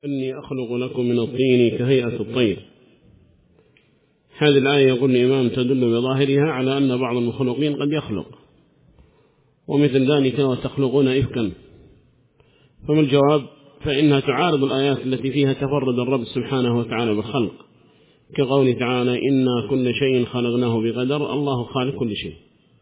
إني أخلق لكم من الطين كهيئة الطير. هذه الآية يقول الإمام تدل بظاهرها على أن بعض المخلوقين قد يخلق، ومثل ذلك وتخلقون إفكا. فما الجواب؟ فإنها تعارض الآيات التي فيها تفرد الرب سبحانه وتعالى بالخلق، كقوله تعالى إنا كل شيء خلقناه بقدر، الله خالق كل شيء.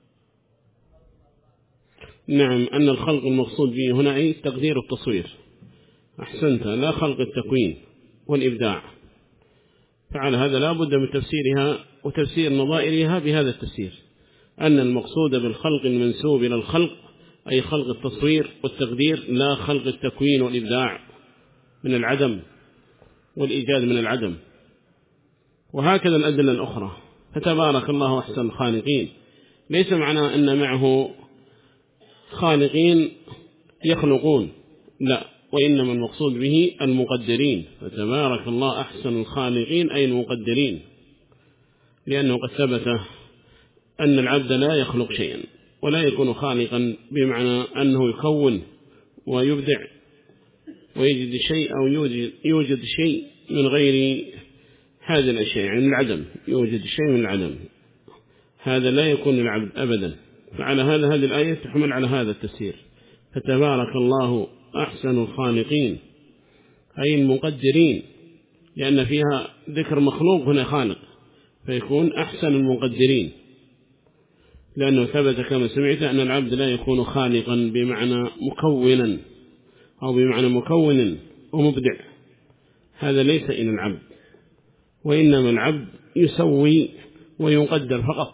نعم، أن الخلق المقصود به هنا أي تقدير التصوير. أحسنت، لا خلق التكوين والإبداع. فعلى هذا لا بد من تفسيرها وتفسير نظائرها بهذا التفسير، أن المقصود بالخلق المنسوب إلى الخلق أي خلق التصوير والتقدير، لا خلق التكوين والإبداع من العدم والإيجاد من العدم. وهكذا الأدلة الأخرى. فتبارك الله أحسن الخالقين، ليس معنى أن معه خالقين يخلقون، لا، وإنما المقصود به المقدرين. فتبارك الله أحسن الخالقين أي المقدرين، لأنه قد ثبت أن العبد لا يخلق شيئا ولا يكون خالقا بمعنى أنه يكون ويبدع ويجد شيء أو يوجد شيء من غير هذه الأشياء، يعني العدم، يوجد شيء من العدم، هذا لا يكون العبد أبدا. فعلى هذا هذه الآية تحمل على هذا التفسير. فتبارك الله أحسن الخالقين أي المقدرين، لأن فيها ذكر مخلوق هنا خالق، فيكون أحسن المقدرين، لأنه ثبت كما سمعت أن العبد لا يكون خالقا بمعنى مكونا أو بمعنى مكون ومبدع، هذا ليس إلى العبد، وإنما العبد يسوي ويقدر فقط.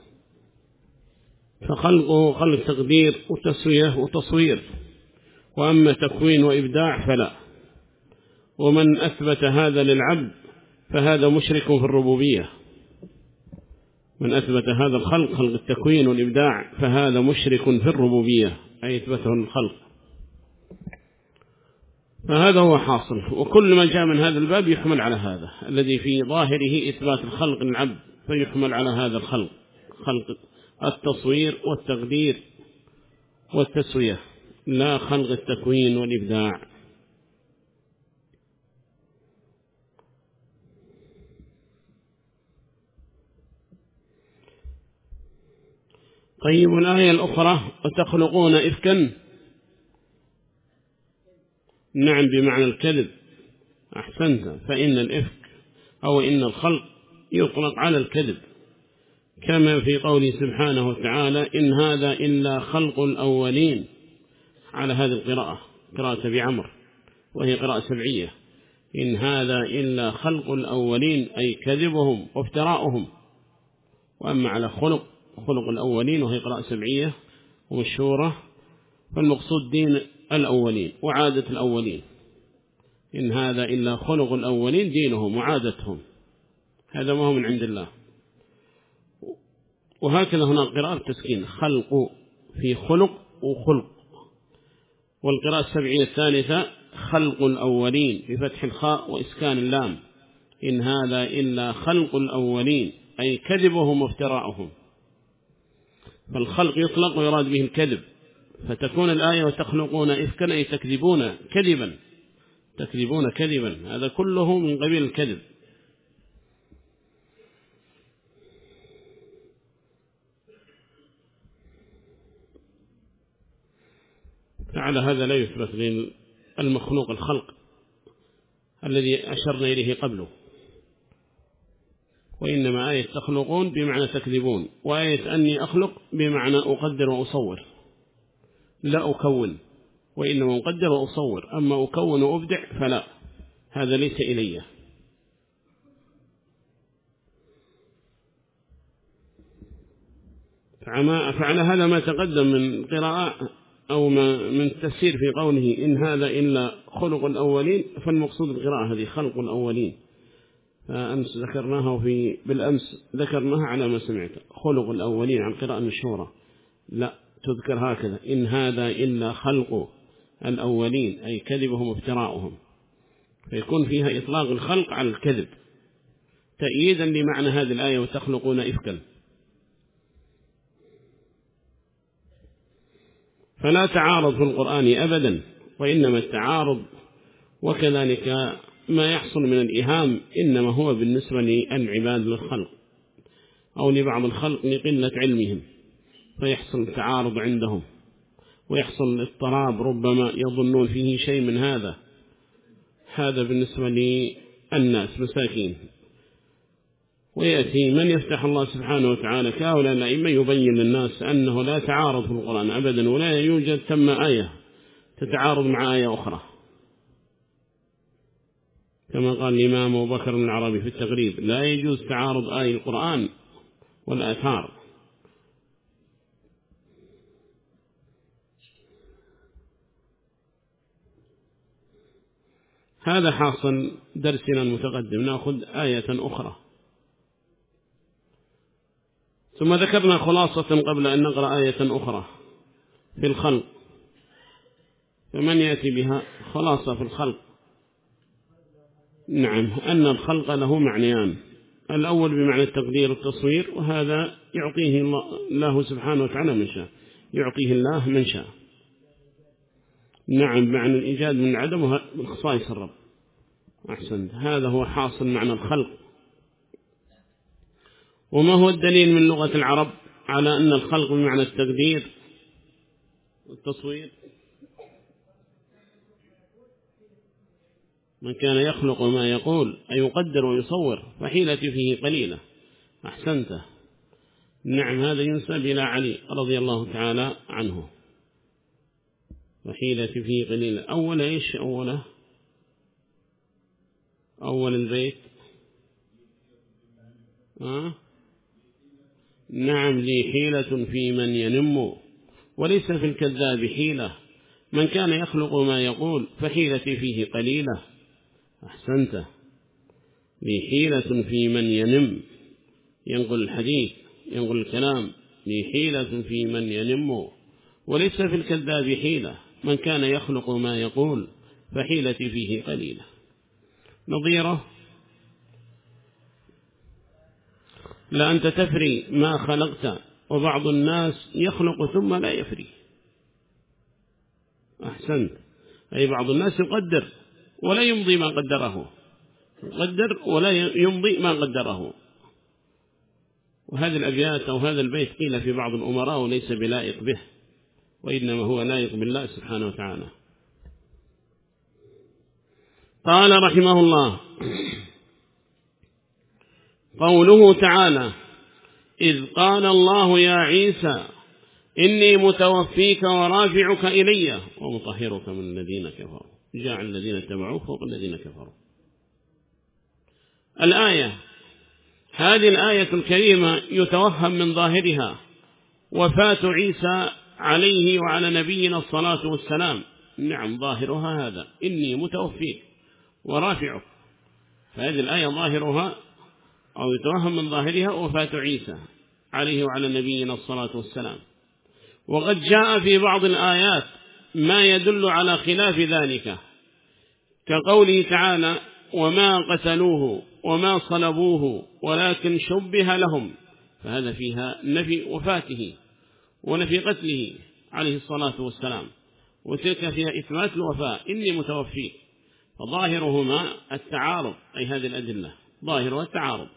فخلقه خلق تقدير وتسوية وتصوير، وأما تكوين وإبداع فلا. ومن أثبت هذا للعبد فهذا مشرك في الربوبية. من أثبت هذا الخلق، خلق التكوين والإبداع، فهذا مشرك في الربوبية، أي أثبته الخلق. فهذا هو حاصل، وكل ما جاء من هذا الباب يحمل على هذا الذي في ظاهره إثبات الخلق للعبد، فيحمل على هذا الخلق، خلق التصوير والتقدير والتسوية، لا خلق التكوين والإبداع. طيب، الآية الأخرى وتخلقون إفكا، نعم بمعنى الكذب. أحسنت، فإن الإفك أو إن الخلق يطلق على الكذب، كما في قوله سبحانه وتعالى إن هذا إلا خلق الأولين، على هذه القراءة، قراءة بعمر، وهي قراءة سبعية. إن هذا إلا خلق الأولين أي كذبهم وافتراؤهم. وأما على خلق الأولين، وهي قراءة سبعية ومشهورة، فالمقصود دين الأولين وعادة الأولين. إن هذا إلا خلق الأولين، دينهم وعادتهم، هذا ما هو من عند الله. وهكذا هنا قراءة تسكين، خلق في خلق وخلق. والقراءة السبعية الثالثة خلق الأولين بفتح الخاء وإسكان اللام. إن هذا إلا خلق الأولين أي كذبهم وافتراؤهم. فالخلق يطلق ويراد به الكذب، فتكون الآية وتخلقون إفكا أي تكذبون كذبا، تكذبون كذبا، هذا كله من قبيل الكذب. فعلى هذا لا يثبت للمخلوق الخلق الذي أشرنا إليه قبله، وإنما آية تخلقون بمعنى تكذبون، وآية أني أخلق بمعنى أقدر وأصور، لا أكون، وإنما أقدر وأصور. أما أكون وأبدع فلا، هذا ليس إلي. فعلى هذا ما تقدم من قراءة أو من تفسير في قوله إن هذا إلا خلق الأولين، فالمقصود القراءة هذه خلق الأولين. فأمس ذكرناها، بالأمس ذكرناها على ما سمعت، خلق الأولين عن قراءة مشهورة، لا تذكر هكذا إن هذا إلا خلق الأولين أي كذبهم وافتراؤهم، فيكون فيها إطلاق الخلق على الكذب تأييدا لمعنى هذه الآية وتخلقون إفكا. فلا تعارض في القرآن أبدا، وإنما التعارض وكذلك ما يحصل من الإيهام إنما هو بالنسبة للعباد للخلق أو لبعض الخلق لقلة علمهم، فيحصل تعارض عندهم ويحصل اضطراب، ربما يظنون فيه شيء من هذا بالنسبة للناس مساكين. ويأتي من يفتح الله سبحانه وتعالى كهؤلاء الأئمة يبين للناس أنه لا تعارض في القرآن أبدا، ولا يوجد ثم آية تتعارض مع آية أخرى، كما قال الإمام أبو بكر بن العربي في التغريب: لا يجوز تعارض آية القرآن والآثار. هذا حاصل درسنا المتقدم. نأخذ آية أخرى، ثم ذكرنا خلاصة قبل أن نقرأ آية أخرى في الخلق، فمن يأتي بها خلاصة في الخلق. نعم، أن الخلق له معنيان: الأول بمعنى التقدير والتصوير، وهذا يعطيه الله سبحانه وتعالى من شاء، يعطيه الله من شاء. نعم، معنى الإيجاد من العدم من خصائص الرب. أحسنت، هذا هو حاصل معنى الخلق. وما هو الدليل من لغة العرب على أن الخلق بمعنى التقدير والتصوير؟ من كان يخلق ما يقول أي يقدر ويصور فحيلتي فيه قليلة. أحسنت، نعم، هذا ينسب إلى علي رضي الله تعالى عنه، فحيلتي فيه قليلة. أول إيش؟ أول البيت نعم، لي حيلة في من ينم وليس في الكذاب حيلة، من كان يخلق ما يقول فحيلتي فيه قليلة. أحسنت، لي حيلة في من ينم، ينقل الحديث ينقل الكلام، لي حيلة في من ينم وليس في الكذاب حيلة، من كان يخلق ما يقول فحيلتي فيه قليلة. نظيره: لا أنت تفري ما خلقت وبعض الناس يخلق ثم لا يفري. أحسنت، أي بعض الناس يقدر ولا يمضي ما قدره، يقدر ولا يمضي ما قدره. وهذه الأبيات أو هذا البيت قيل في بعض الأمراء وليس بلائق به، وإنما هو لائق بالله سبحانه وتعالى. قال رحمه الله: قوله تعالى: إذ قال الله يا عيسى إني متوفيك ورافعك إلي ومطهرك من الذين كفروا، جاء الذين اتبعوه فوق الذين كفروا. الآية، هذه الآية الكريمة يتوهم من ظاهرها وفاة عيسى عليه وعلى نبينا الصلاة والسلام. نعم، ظاهرها هذا: إني متوفيك ورافعك، فهذه الآية ظاهرها أو يتوهم من ظاهرها وفاة عيسى عليه وعلى نبينا الصلاة والسلام. وقد جاء في بعض الآيات ما يدل على خلاف ذلك، كقوله تعالى: وما قتلوه وما صلبوه ولكن شبه لهم، فهذا فيها نفي وفاته ونفي قتله عليه الصلاة والسلام، وتلك فيها إثبات الوفاة: إني متوفيك. فظاهرهما التعارض، أي هذه الأدلة ظاهرها التعارض.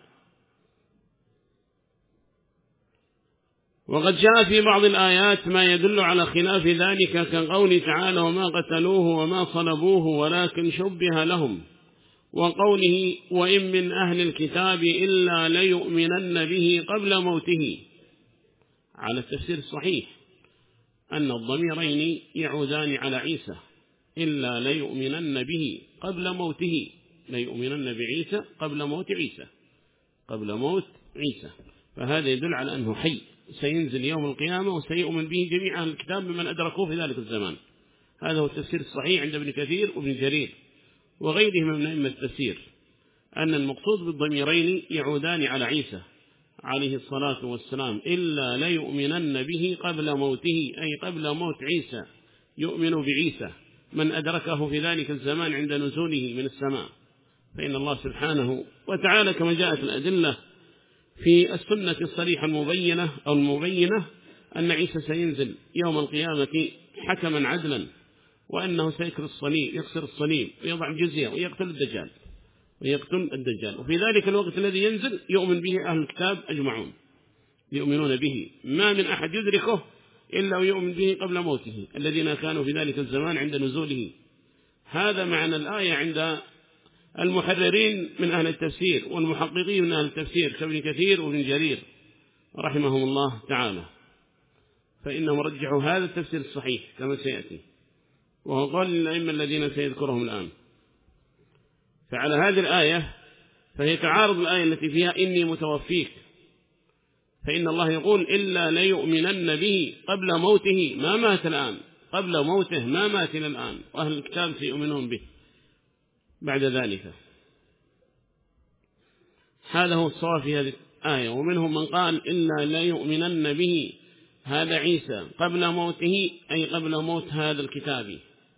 وقد جاء في بعض الآيات ما يدل على خلاف ذلك، كقوله تعالى: وما قتلوه وما صلبوه ولكن شبه لهم، وقوله: وإن من أهل الكتاب إلا ليؤمنن به قبل موته. على التفسير الصحيح أن الضميرين يعودان على عيسى: إلا ليؤمنن به قبل موته، ليؤمنن بعيسى قبل موت عيسى، قبل موت عيسى. فهذا يدل على أنه حي سينزل يوم القيامة وسيؤمن به جميع أهل الكتاب بمن أدركوه في ذلك الزمان. هذا هو التفسير الصحيح عند ابن كثير وابن جرير وغيرهم من أئمة التفسير، أن المقصود بالضميرين يعودان على عيسى عليه الصلاة والسلام: إلا ليؤمنن به قبل موته، أي قبل موت عيسى، يؤمن بعيسى من أدركه في ذلك الزمان عند نزوله من السماء. فإن الله سبحانه وتعالى كما جاءت الأدلة في السنة الصريحة المبينة أو المبينة أن عيسى سينزل يوم القيامة حكما عدلا، وأنه سيكسر الصليب ويضع الجزية ويقتل الدجال. وفي ذلك الوقت الذي ينزل يؤمن به أهل الكتاب أجمعون، يؤمنون به، ما من أحد يدركه إلا ويؤمن به قبل موته، الذين كانوا في ذلك الزمان عند نزوله. هذا معنى الآية عند المحررين من أهل التفسير والمحققين من أهل التفسير كابن كثير وابن جرير رحمهم الله تعالى، فإنهم رجحوا هذا التفسير الصحيح كما سيأتي، وهو قول الأئمة الذين سيذكرهم الآن. فعلى هذه الآية فهي تعارض الآية التي فيها إني متوفيك، فإن الله يقول إلا ليؤمنن به قبل موته، ما مات الآن، قبل موته ما مات إلى الآن، وأهل الكتاب سيؤمنون به بعد ذلك. هذا هو الصواب في هذه الآية. ومنهم من قال إلا ليؤمنن به هذا عيسى قبل موته، أي قبل موت هذا الكتاب،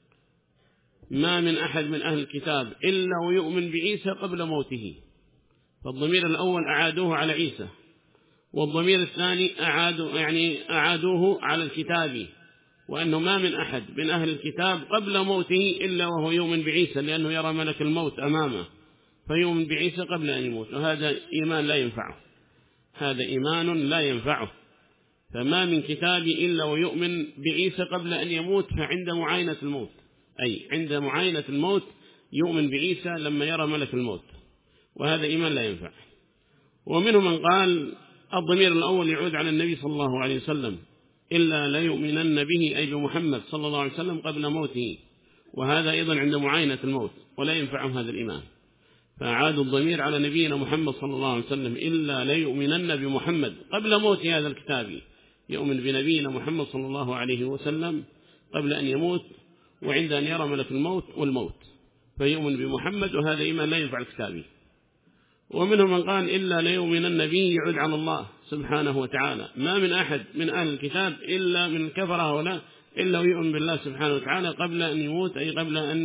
ما من أحد من أهل الكتاب إلا ويؤمن بعيسى قبل موته. فالضمير الأول أعادوه على عيسى، والضمير الثاني أعادوه على الكتاب، وأنه ما من أحد من أهل الكتاب قبل موته إلا وهو يؤمن بعيسى، لأنه يرى ملك الموت أمامه فيؤمن بعيسى قبل أن يموت، وهذا إيمان لا ينفعه، هذا إيمان لا ينفعه. فما من كتاب إلا ويؤمن بعيسى قبل أن يموت، فعند معاينة الموت، أي عند معاينة الموت يؤمن بعيسى لما يرى ملك الموت، وهذا إيمان لا ينفع. ومنهم من قال الضمير الأول يعود على النبي صلى الله عليه وسلم، إلا لا يؤمنن به أي بمحمد صلى الله عليه وسلم قبل موته، وهذا أيضا عند معاينة الموت ولا ينفعهم هذا الإيمان، فأعادوا الضمير على نبينا محمد صلى الله عليه وسلم، إلا لا يؤمنن بمحمد قبل موت هذا الكتاب، يؤمن بنبينا محمد صلى الله عليه وسلم قبل أن يموت وعند أن يرى ملك الموت والموت، فيؤمن بمحمد، وهذا إيمان لا ينفع الكتابي. ومنهم من قال إلا ليؤمنن به يعود على الله سبحانه وتعالى، ما من أحد من أهل الكتاب إلا من كفره ولا إلا ويؤمن بالله سبحانه وتعالى قبل أن يموت، أي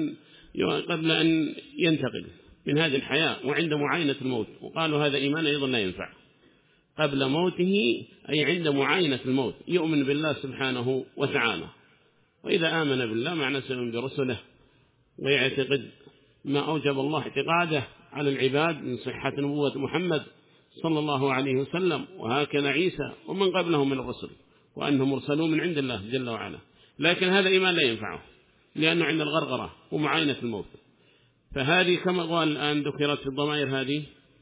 قبل أن ينتقل من هذه الحياة وعند معاينة الموت، وقالوا هذا إيمان أيضا لا ينفع قبل موته، أي عند معاينة الموت يؤمن بالله سبحانه وتعالى. وإذا آمن بالله معنى سيؤمن برسله ويعتقد ما أوجب الله اعتقاده على العباد من صحة نبوة محمد صلى الله عليه وسلم، وهكذا عيسى ومن قبله من الرسل، وأنهم مرسلون من عند الله جل وعلا. لكن هذا إيمان لا ينفعه لأنه عند الغرغرة ومعاينة الموت. فهذه كما قال الآن ذكرت في الضمائر هذه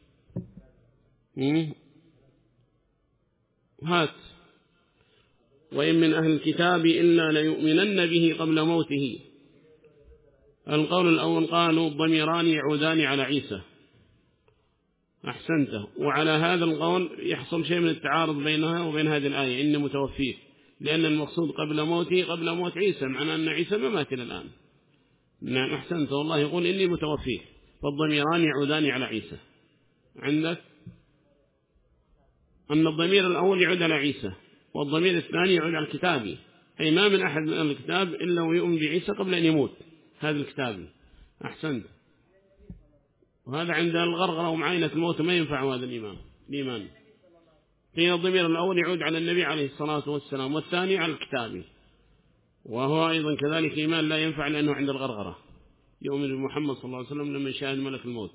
هات وإن من أهل الكتاب إلا ليؤمنن به قبل موته. القول الأول قالوا الضميران يعودان على عيسى، أحسنته. وعلى هذا القول يحصل شيء من التعارض بينها وبين هذه الآية إني متوفيه، لأن المقصود قبل موته قبل موت عيسى، معنى أن عيسى ما مات الآن. نعم أحسنته، والله يقول إني متوفيه، فالضميران يعودان على عيسى. عندك أن الضمير الأول يعود على عيسى، والضمير الثاني يعود على الكتابي، أي ما من أحد من الكتاب إلا ويؤمن بعيسى قبل أن يموت هذا الكتابي. أحسنت. وهذا عند الغرغرة ومعاينة الموت ما ينفع هذا الإيمان. قيل الضمير الأول يعود على النبي عليه الصلاة والسلام، والثاني على الكتابي، وهو أيضا كذلك إيمان لا ينفع لأنه عند الغرغرة يؤمن بمحمد صلى الله عليه وسلم لما يشاهد ملك الموت.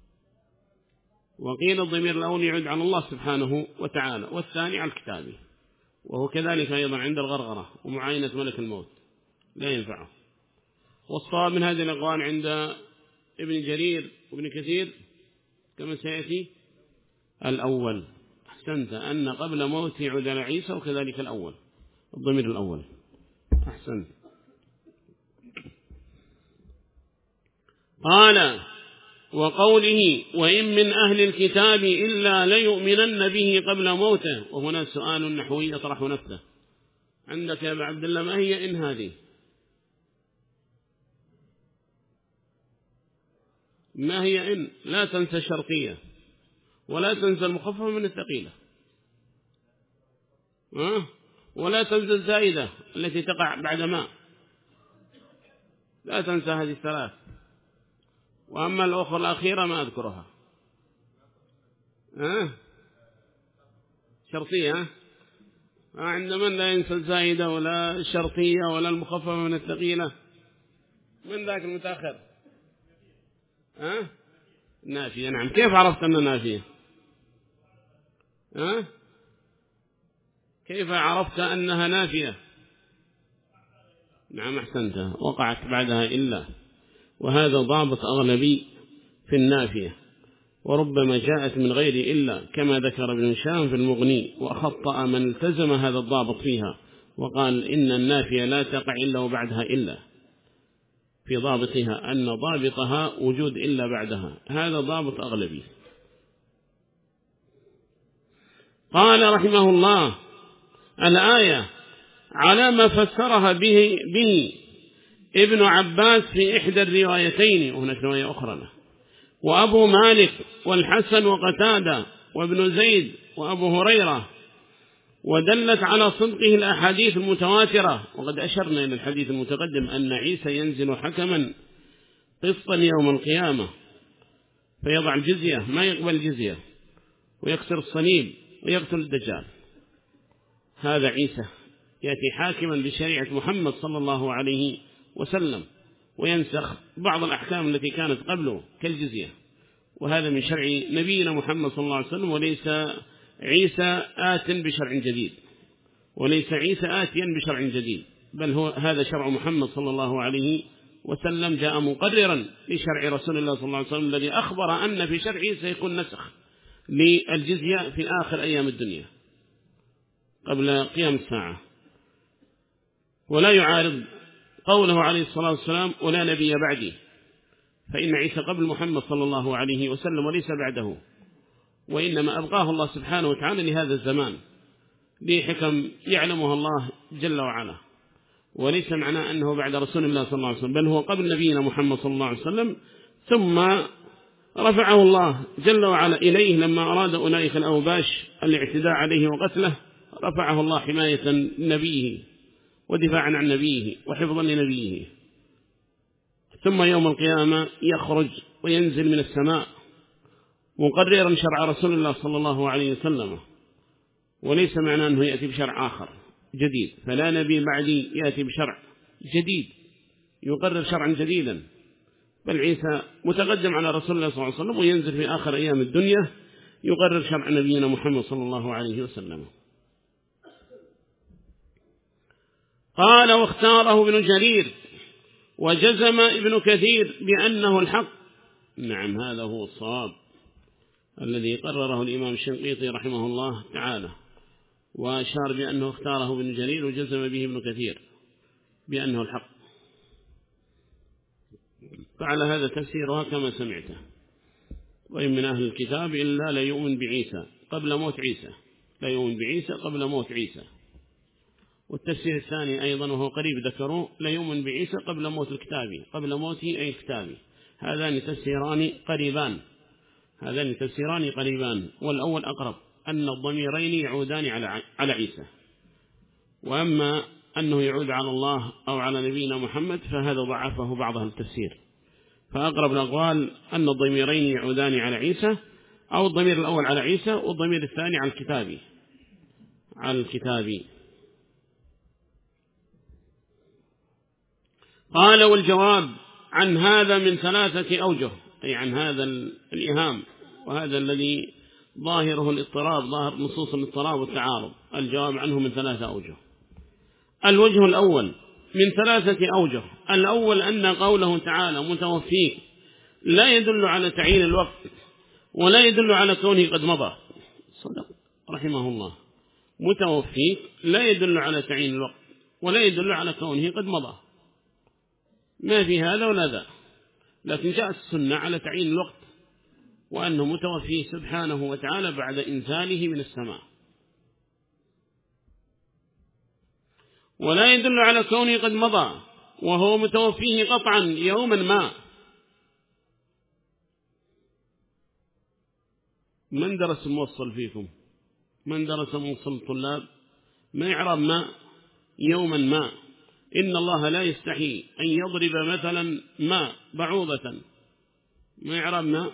وقيل الضمير الأول يعود على الله سبحانه وتعالى، والثاني على الكتابي، وهو كذلك أيضا عند الغرغرة ومعاينة ملك الموت لا ينفعه. والصواب من هذه الأقوال عند ابن جرير وابن كثير كما سيأتي الأول. أحسنت، أن قبل موت يعود على عيسى، وكذلك الأول الضمير الأول. أحسنت. قال وقوله وإن من أهل الكتاب إلا ليؤمنن به قبل موته، وهنا سؤال نحوي يطرح نفسه عندك يا أبا عبد الله، ما هي إن هذه؟ ما هي إن؟ لا تنسى الشرطية ولا تنسى المخففة من الثقيلة، ولا تنسى الزائدة التي تقع بعد ما، لا تنسى هذه الثلاث. وأما الأخرى الأخيرة ما أذكرها. شرطية، عند من لا ينسى الزائدة ولا الشرطية ولا المخففة من الثقيلة، من ذاك المتأخر؟ نافية. نعم. كيف عرفت أنها نافية؟ كيف عرفت أنها نافية؟ نعم أحسنت، وقعت بعدها إلا، وهذا ضابط أغلبي في النافية، وربما جاءت من غير إلا كما ذكر ابن هشام في المغني، وخطأ من التزم هذا الضابط فيها وقال إن النافية لا تقع إلا وبعدها إلا، في ضابطها أن ضابطها وجود إلا بعدها، هذا ضابط أغلبي. قال رحمه الله: الآية على ما فسرها به ابن عباس في إحدى الروايتين، وهناك رواية أخرى له، وأبو مالك والحسن وقتادة وابن زيد وأبو هريرة، ودلت على صدقه الأحاديث المتواترة. وقد أشرنا إلى الحديث المتقدم أن عيسى ينزل حكما قسطا يوم القيامة، فيضع الجزية، ما يقبل الجزية، ويكسر الصليب ويقتل الدجال. هذا عيسى يأتي حاكما بشريعة محمد صلى الله عليه وسلم، وينسخ بعض الأحكام التي كانت قبله كالجزية، وهذا من شرع نبينا محمد صلى الله عليه وسلم، وليس عيسى آت بشرع جديد، وليس عيسى آتيا بشرع جديد، بل هو هذا شرع محمد صلى الله عليه وسلم، جاء مقررا لشرع رسول الله صلى الله عليه وسلم الذي أخبر أن في شرعه سيكون نسخ للجزية في آخر أيام الدنيا قبل قيام الساعة، ولا يعارض قوله عليه الصلاة والسلام: ولا نبي بعدي، فإن عيسى قبل محمد صلى الله عليه وسلم وليس بعده، وإنما أبقاه الله سبحانه وتعالى لهذا الزمان لحكم يعلمها الله جل وعلا، وليس معناه أنه بعد رسول الله صلى الله عليه وسلم، بل هو قبل نبينا محمد صلى الله عليه وسلم، ثم رفعه الله جل وعلا إليه لما أراد أولئك الأوباش الاعتداء عليه وقتله، رفعه الله حماية لنبيه ودفاعا عن نبيه وحفظا لنبيه. ثم يوم القيامة يخرج وينزل من السماء مقررا شرع رسول الله صلى الله عليه وسلم، وليس معناه أنه يأتي بشرع آخر جديد، فلا نبي بعدي يأتي بشرع جديد يقرر شرعا جديدا، بل عيسى متقدم على رسول الله صلى الله عليه وسلم، وينزل في آخر أيام الدنيا يقرر شرع نبينا محمد صلى الله عليه وسلم. قال: واختاره ابن جرير وجزم ابن كثير بأنه الحق. نعم، هذا هو الصواب الذي قرره الإمام الشنقيطي رحمه الله تعالى، وأشار بأنه اختاره ابن جرير وجزم به ابن كثير بأنه الحق، فعلى هذا تفسيرها كما سمعته. وإن من أهل الكتاب إلا لا يؤمن بعيسى قبل موت عيسى، لا يؤمن بعيسى قبل موت عيسى. والتفسير الثاني أيضا وهو قريب ذكروه: لا يؤمن بعيسى قبل موت الكتابي، قبل موته أي الكتابي. هذان تفسيران قريبان، والأول أقرب، أن الضميرين يعودان على عيسى، وأما أنه يعود على الله أو على نبينا محمد فهذا ضعفه بعض أهل التفسير، فأقرب الأقوال أن الضميرين يعودان على عيسى، أو الضمير الأول على عيسى والضمير الثاني على الكتابي. قال: والجواب عن هذا من 3 أوجه، أي عن هذا الإيهام، وهذا الذي ظاهره الاضطراب، ظاهر نصوص الاضطراب والتعارض، الجواب عنه من 3 أوجه. الوجه الأول من 3 أوجه. الأول أن قوله تعالى متوفيك لا يدل على تعيين الوقت، ولا يدل على كونه قد مضى. صدق رحمه الله، متوفيك لا يدل على تعيين الوقت، ولا يدل على كونه قد مضى، ما في هذا ولا ذا، لكن جاءت السنة على تعيين الوقت، وأنه متوفيه سبحانه وتعالى بعد إنزاله من السماء. ولا يدل على كونه قد مضى، وهو متوفيه قطعا يوما ما. من درس موصل فيكم؟ من درس موصل الطلاب؟ ما يعرف ما يوما ما. إن الله لا يستحي أن يضرب مثلا ما بعوضة، ما يعرف ما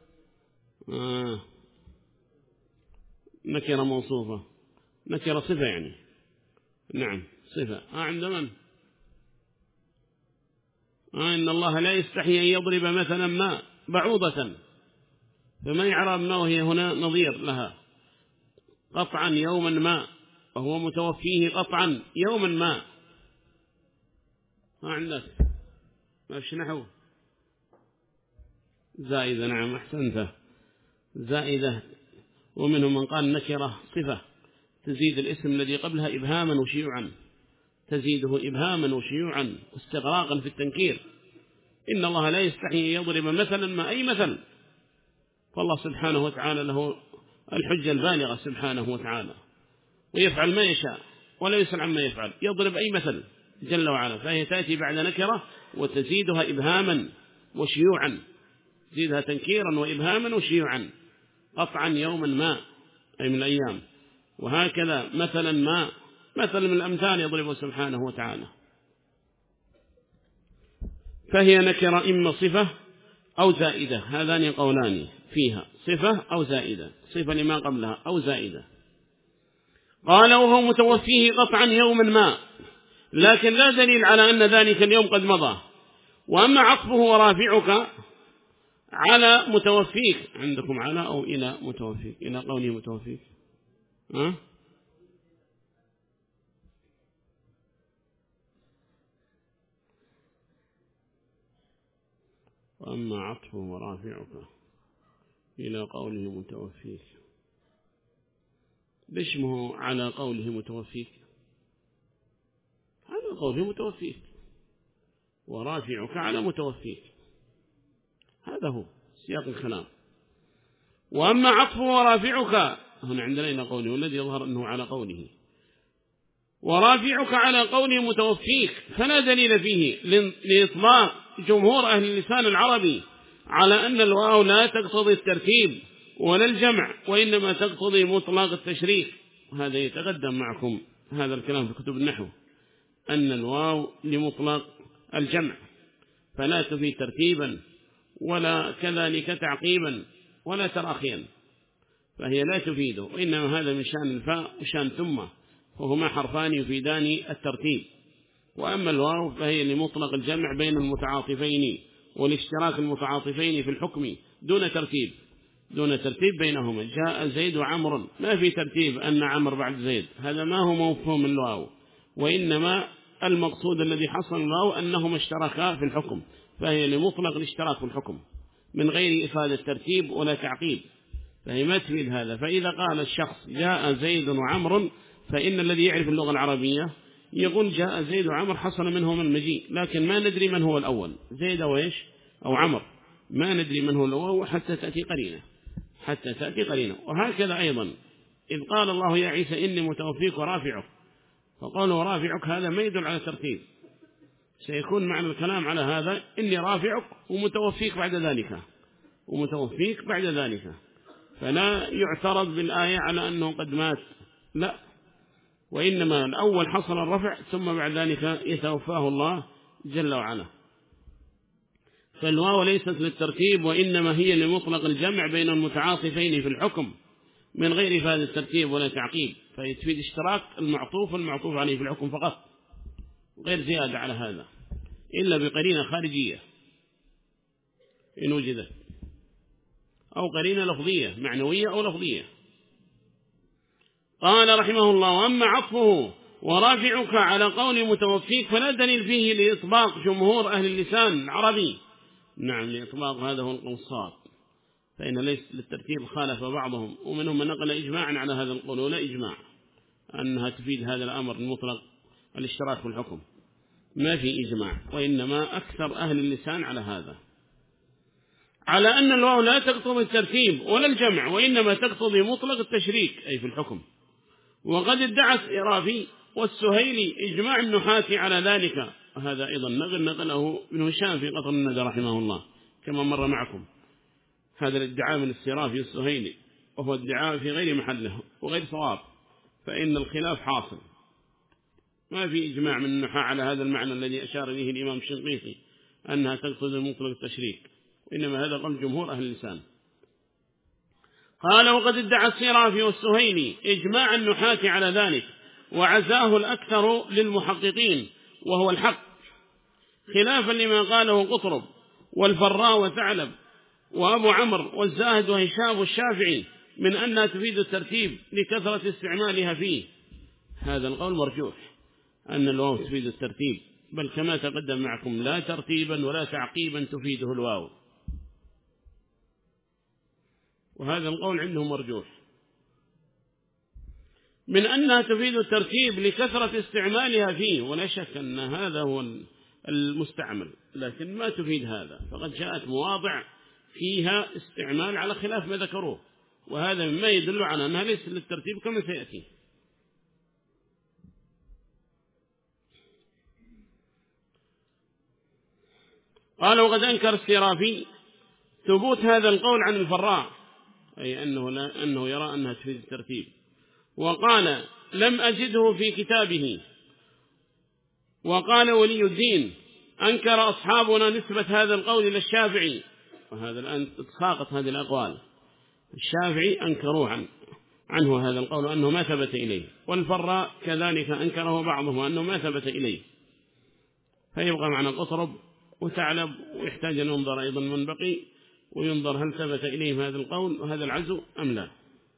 نكرة موصوفة، نكرة صفة يعني. نعم صفة. عند من؟ إن الله لا يستحي أن يضرب مثلا ما بعوضة، فما يعرب ما وهي هنا نظير لها قطعا يوما ما، وهو متوفيه قطعا يوما ما عندك ما فيش نحو زائدة. نعم أحسنت، زائدة. ومنهم من قال نكرة صفة تزيد الاسم الذي قبلها إبهاما وشيوعا، تزيده إبهاما وشيوعا واستغراقا في التنكير. إن الله لا يستحي أن يضرب مثلا ما أي مثل، فالله سبحانه وتعالى له الحجة البالغة سبحانه وتعالى، ويفعل ما يشاء ولا يسأل عما يفعل، يضرب أي مثل جل وعلا. فهي تأتي بعد نكرة وتزيدها إبهاما وشيوعا، تزيدها تنكيرا وإبهاما وشيوعا، قطعا يوما ما أي من الأيام، وهكذا مثلا ما مثل من الأمثال يضربه سبحانه وتعالى. فهي نكرة إما صفة أو زائدة، هذان قولان فيها، صفة أو زائدة، صفة لما قبلها أو زائدة. قال وهو متوفيه قطعا يوما ما، لكن لا دليل على أن ذلك اليوم قد مضى. وأما عطفه ورافعك على متوفيك، عندكم على أو إلى متوفيك، إلى قوله متوفيك وأما عطفه ورافعك إلى قوله متوفيك، باسمه على قوله متوفيك، على قوله متوفيك، ورافعك على متوفيك، هذا هو سياق الكلام. وأما عطفه ورافعك هنا عندنا إلى قوله، والذي يظهر أنه على قوله ورافعك على قوله متوفيك، فلا دليل فيه لإطلاق جمهور أهل اللسان العربي على أن الواو لا تقتضي الترتيب ولا الجمع، وإنما تقتضي مطلق التشريك. وهذا يتقدم معكم هذا الكلام في كتب النحو، أن الواو لمطلق الجمع، فلا تفيد ترتيبا ولا كذلك تعقيبا ولا تراخيا، فهي لا تفيده، وإنما هذا من شأن الفاء وشأن ثم، وهما حرفان يفيدان الترتيب. وأما الواو فهي لمطلق الجمع بين المتعاطفين والاشتراك المتعاطفين في الحكم دون ترتيب بينهما. جاء زيد وعمر، ما في ترتيب أن عمر بعد زيد، هذا ما هو مفهوم الواو، وإنما المقصود الذي حصل الواو أنهما اشتركا في الحكم، فهي لمطلق الاشتراك في الحكم من غير إفادة الترتيب ولا تعقيب، فهي ما تفيد هذا. فإذا قال الشخص جاء زيد وعمر، فإن الذي يعرف اللغة العربية يقول جاء زيد وعمر حصل منهما المجيء، لكن ما ندري من هو الأول، زيد وإيش أو عمر، ما ندري من هو الأول حتى تأتي قرينة. وهكذا أيضا إذ قال الله يا عيسى إني متوفيك ورافعك، فقالوا ورافعك هذا ما يدل على ترتيب، سيكون معنى الكلام على هذا إني رافعك ومتوفيك بعد ذلك، فلا يعترض بالآية على أنه قد مات، لا، وإنما الأول حصل الرفع ثم بعد ذلك يتوفاه الله جل وعلا. فالواو ليست للترتيب، وإنما هي لمطلق الجمع بين المتعاطفين في الحكم من غير إفادة الترتيب ولا تعقيب، فيتفيد اشتراك المعطوف والمعطوف عليه في الحكم فقط، غير زيادة على هذا إلا بقرينة خارجية إن وجدت، أو قرينة لفظية معنوية أو لفظية. قال رحمه الله وأما عطفه ورافعك على قول متوفيك فلا دليل فيه لإطباق جمهور أهل اللسان العربي. نعم، لإطباق هذا هو القوصات، فإن ليس للترتيب خالف بعضهم، ومنهم من نقل إجماعا على هذا القول، ولا إجماع أنها تفيد هذا الأمر المطلق الاشتراك في الحكم، ما في إجماع، وإنما أكثر أهل اللسان على هذا، على أن الواو لا تقتضي الترتيب ولا الجمع، وإنما تقتضي مطلق التشريك أي في الحكم. وقد ادعى الإرافي والسهيلي إجماع النحاة على ذلك، وهذا أيضا نقله ابن هشام في قطر الندى رحمه الله كما مر معكم، هذا الادعاء من السرافي والسهيلي، وهو ادعاء في غير محله وغير صواب، فإن الخلاف حاصل، ما في إجماع من النحاة على هذا المعنى الذي أشار إليه الإمام الشنقيطي أنها تقتضي مطلق التشريك، وإنما هذا قول جمهور أهل اللسان. قال وقد ادعى السرافي والسهيلي إجماع النحاة على ذلك، وعزاه الأكثر للمحققين وهو الحق، خلافا لما قاله قطرب والفراء وثعلب وأبو عمرو والزاهد وهشام والشافعي من أنها تفيد الترتيب لكثرة استعمالها فيه. هذا القول مرجوح، أن الواو تفيد الترتيب، بل كما تقدم معكم لا ترتيبا ولا تعقيبا تفيده الواو، وهذا القول عنده مرجوح. من أنها تفيد الترتيب لكثرة استعمالها فيه، ولا شك أن هذا هو المستعمل، لكن ما تفيد هذا، فقد جاءت مواضع فيها استعمال على خلاف ما ذكروه، وهذا مما يدل على أنها ليس للترتيب كما سيأتي. قال وقد أنكر السرافي ثبوت هذا القول عن الفراء، أي أنه يرى أنها تفيد الترتيب، وقال لم أجده في كتابه. وقال ولي الدين أنكر أصحابنا نسبة هذا القول إلى الشافعي، وهذا الآن تساقط هذه الأقوال، الشافعي أنكروه عنه هذا القول أنه ما ثبت إليه، والفراء كذلك أنكره بعضهم أنه ما ثبت إليه، فيبقى معنا قطرب وثعلب، ويحتاج أن ينظر أيضا من بقي وينظر هل ثبت إليه هذا القول وهذا العزو أم لا.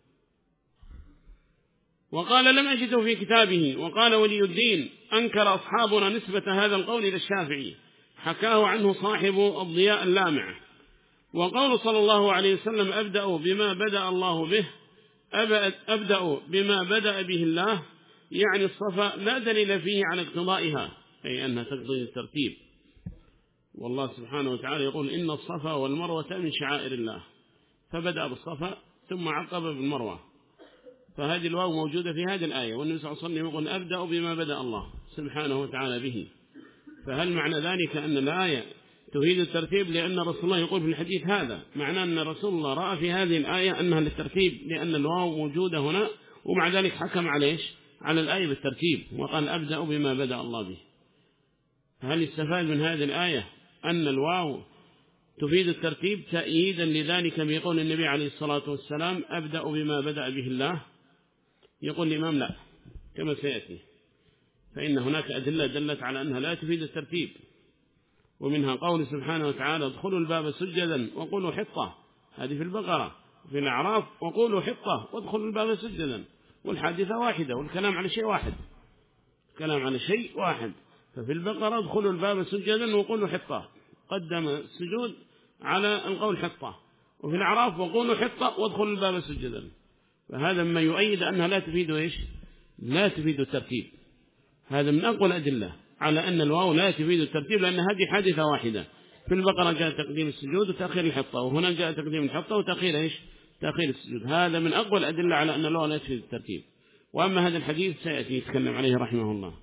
وقال لم أجده في كتابه. وقال ولي الدين أنكر أصحابنا نسبة هذا القول إلى الشافعي، حكاه عنه صاحب الضياء اللامع. وقول صلى الله عليه وسلم أبدأ بما بدأ الله به، أبدأ بما بدأ به الله، يعني الصفا لا دليل فيه على اقتضائها، أي أنها تقتضي الترتيب، والله سبحانه وتعالى يقول إن الصفا والمروة من شعائر الله، فبدأ بالصفا ثم عقب بالمروة، فهذه الواو موجودة في هذه الآية، والنبي صلى الله عليه وسلم يقول أبدأ بما بدأ الله سبحانه وتعالى به. فهل معنى ذلك أن الآية تفيد الترتيب لأن رسول الله يقول في الحديث هذا؟ معناه أن رسول الله رأى في هذه الآية أنها للترتيب لأن الواو موجودة هنا، ومع ذلك حكم على الآية بالترتيب وقال أبدأ بما بدأ الله به. هل يستفاد من هذه الآية أن الواو تفيد الترتيب تأييدا لذلك بيقول النبي عليه الصلاة والسلام أبدأ بما بدأ به الله؟ يقول الإمام لا، كما سيأتي، فإن هناك أدلة دلت على أنها لا تفيد الترتيب، ومنها قول سبحانه وتعالى ادخلوا الباب سجدا وقولوا حطة، هذه في البقرة، وفي الأعراف وقولوا حطة وادخلوا الباب سجدا، والحادثة واحدة والكلام على شيء واحد، الكلام على شيء واحد. ففي البقرة ادخلوا الباب سجدا وقولوا حطة، قدم السجود على القول حطة، وفي الأعراف وقولوا حطة وادخلوا الباب سجدا، فهذا ما يؤيد أنها لا تفيد لا تفيد الترتيب. هذا من أقوى الأدلة على أن الواو لا تفيد الترتيب، لأن هذه حادثة واحدة. في البقرة جاء تقديم السجود وتأخير الحطة، وهنا جاء تقديم الحطة وتأخير تأخير السجود. هذا من أقوى الأدلة على أن الواو لا تفيد الترتيب. وأما هذا الحديث سيأتي يتكلم عليه رحمه الله.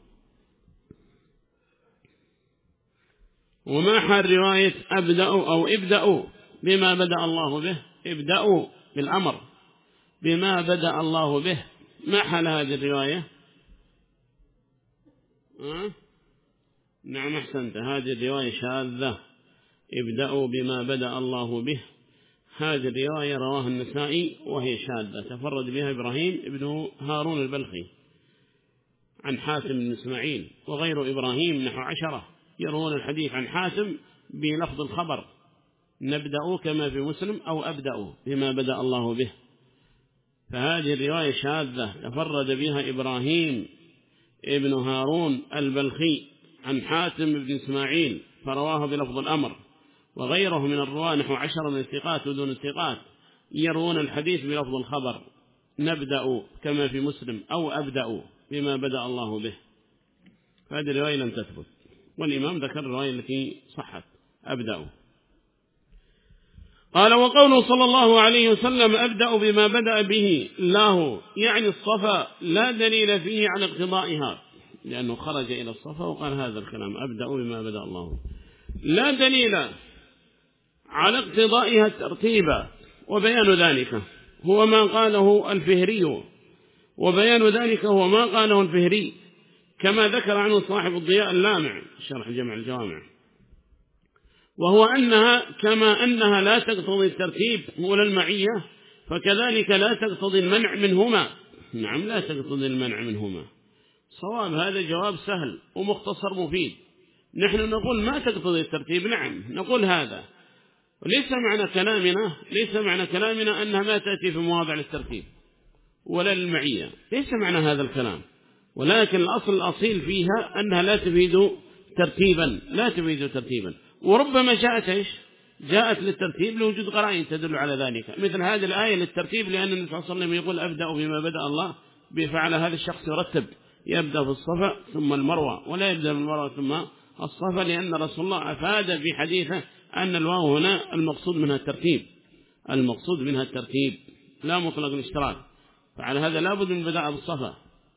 وما حال رواية أبدأوا أو ابدأوا بما بدأ الله به، ابدأوا بالأمر بما بدأ الله به، ما حال هذه الرواية؟ نعم أحسنت، هذه الرواية شاذة، ابدأوا بما بدأ الله به، هذه الرواية رواه النسائي وهي شاذة، تفرد بها إبراهيم ابن هارون البلخي عن حاتم بن إسماعيل، وغير إبراهيم نحو 10 يروون الحديث عن حاتم بلفظ الخبر نبدأ كما في مسلم أو أبدأ بما بدأ الله به، فهذه الرواية شاذة تفرد بها إبراهيم ابن هارون البلخي عن حاتم بن إسماعيل فرواه بلفظ الأمر، وغيره من الرواة نحو 10 من الثقات ودون الثقات يروون الحديث بلفظ الخبر نبدأ كما في مسلم أو أبدأ بما بدأ الله به، فهذه الرواية لم تثبت، والإمام ذكر الرواية التي صحت أبدأ. قال وقوله صلى الله عليه وسلم أبدأ بما بدأ به الله، يعني الصفا لا دليل فيه على اقتضائها، لأنه خرج إلى الصفا وقال هذا الكلام أبدأ بما بدأ الله، لا دليل على اقتضائها ترتيبا، وبيان ذلك هو ما قاله الفهري، وبيان ذلك هو ما قاله الفهري كما ذكر عنه صاحب الضياء اللامع شرح جمع الجوامع، وهو أنها كما أنها لا تقتضي الترتيب ولا المعية، فكذلك لا تقتضي المنع منهما. نعم لا تقتضي المنع منهما. صواب، هذا جواب سهل ومختصر مفيد، نحن نقول ما تقتضي الترتيب، نعم نقول هذا، وليس معنى كلامنا أنها ما تأتي في مواضع الترتيب ولا المعية، ليس معنى هذا الكلام، ولكن الأصل الأصيل فيها أنها لا تفيد ترتيبا، وربما جاءت للترتيب لوجود قرائن تدل على ذلك، مثل هذه الآية للترتيب، لأن النبي صلى الله عليه وسلم يقول أبدأ بما بدأ الله بفعل هذا الشخص يرتب، يبدأ في الصفا ثم المروة، ولا يبدأ بالمروة ثم الصفا، لأن رسول الله أفاد في حديثه أن الواو هنا المقصود منها الترتيب لا مطلق الاشتراك، فعلى هذا لا بد من بداء بالصفا.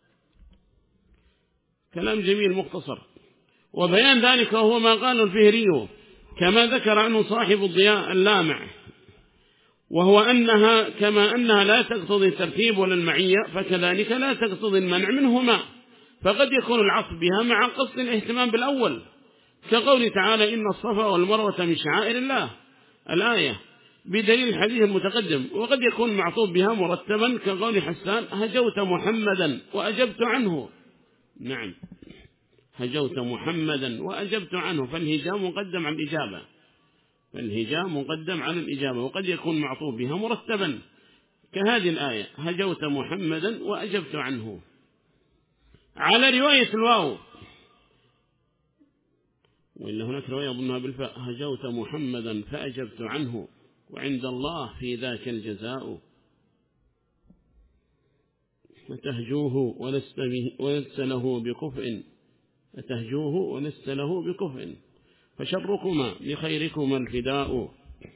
كلام جميل مختصر. وبيان ذلك وهو ما قال الفهري كما ذكر عنه صاحب الضياء اللامع، وهو أنها كما أنها لا تقتضي الترتيب ولا المعية، فكذلك لا تقتضي المنع منهما، فقد يكون العطف بها مع قصد الاهتمام بالأول، كقول تعالى إن الصفا والمروة من شعائر الله الآية بدليل الحديث المتقدم، وقد يكون معطوف بها مرتبا كقول حسان هجوت محمدا وأجبت عنه، نعم هجوت محمدا وأجبت عنه، فالهجاء مقدم على الإجابة، وقد يكون معطوف بها مرتبا كهذه الآية هجوت محمدا وأجبت عنه. على رواية الواو، وإلا هناك رواية أظنها بالفاء هجوت محمدا فأجبت عنه وعند الله في ذاك الجزاء، فتهجوه ولست له بكفء فشركما لخيركما الفداء.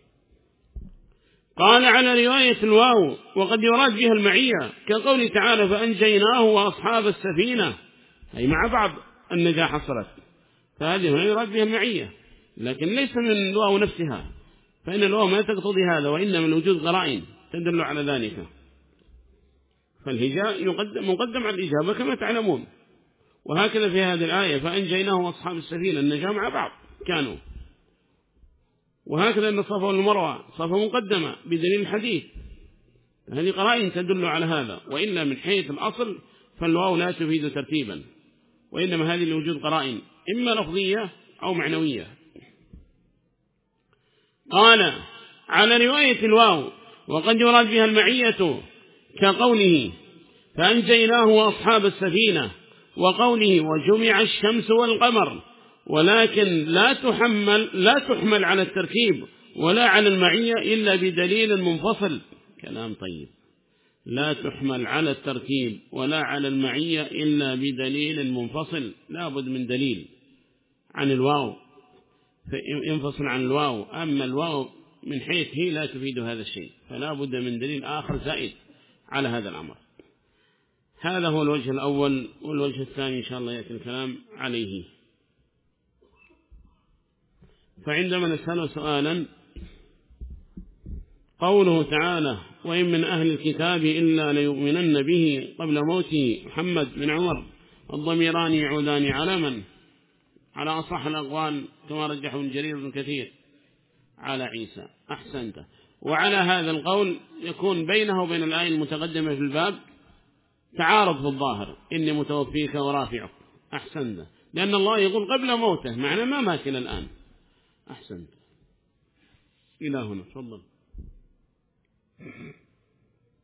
قال على رواية الواو وقد يراد بها المعية، كقول تعالى فأنجيناه وأصحاب السفينة، أي مع بعض النجاة حصلت، فهذه هنا يراد بها المعية، لكن ليس من الواو نفسها، فإن الواو ما تقتضي هذا، وإنما من وجود قرائن تدل على ذلك، فالهجاء مقدم على الإجابة كما تعلمون. وهكذا في هذه الآية فأنجيناه وأصحاب السفينة، النجاة مع بعض كانوا، وهكذا أن الصفا والمروة صفا مقدمة بدليل الحديث، هذه قرائن تدل على هذا، وإلا من حيث الأصل فالواو لا تفيد ترتيبا، وإنما هذه لوجود قرائن إما لفظية أو معنوية. قال على رواية الواو وقد يراد بها المعية، كقوله فأنجيناه وأصحاب السفينة، وقوله وجمع الشمس والقمر، ولكن لا تحمل على الترتيب ولا على المعية إلا بدليل منفصل. كلام طيب. لا تحمل على الترتيب ولا على المعية إلا بدليل منفصل، لا بد من دليل عن الواو ينفصل عن الواو، أما الواو من حيث هي لا تفيد هذا الشيء، فلا بد من دليل آخر زائد على هذا الأمر. هذا هو الوجه الأول، والوجه الثاني إن شاء الله يأتي الكلام عليه. فعندما نسأل سؤالا قوله تعالى وإن من أهل الكتاب إلا ليؤمنن به قبل موته محمد بن عمر، الضميران يعودان على من؟ على أصح الأقوال كما رجحه ابن جرير بن كثير على عيسى. أحسنت. وعلى هذا القول يكون بينه وبين الآية المتقدمة في الباب تعارض في الظاهر، إني متوفيك ورافعك. أحسنت، لأن الله يقول قبل موته، معنى ما مات إلى الآن. أحسنت. إلى هنا تفضل.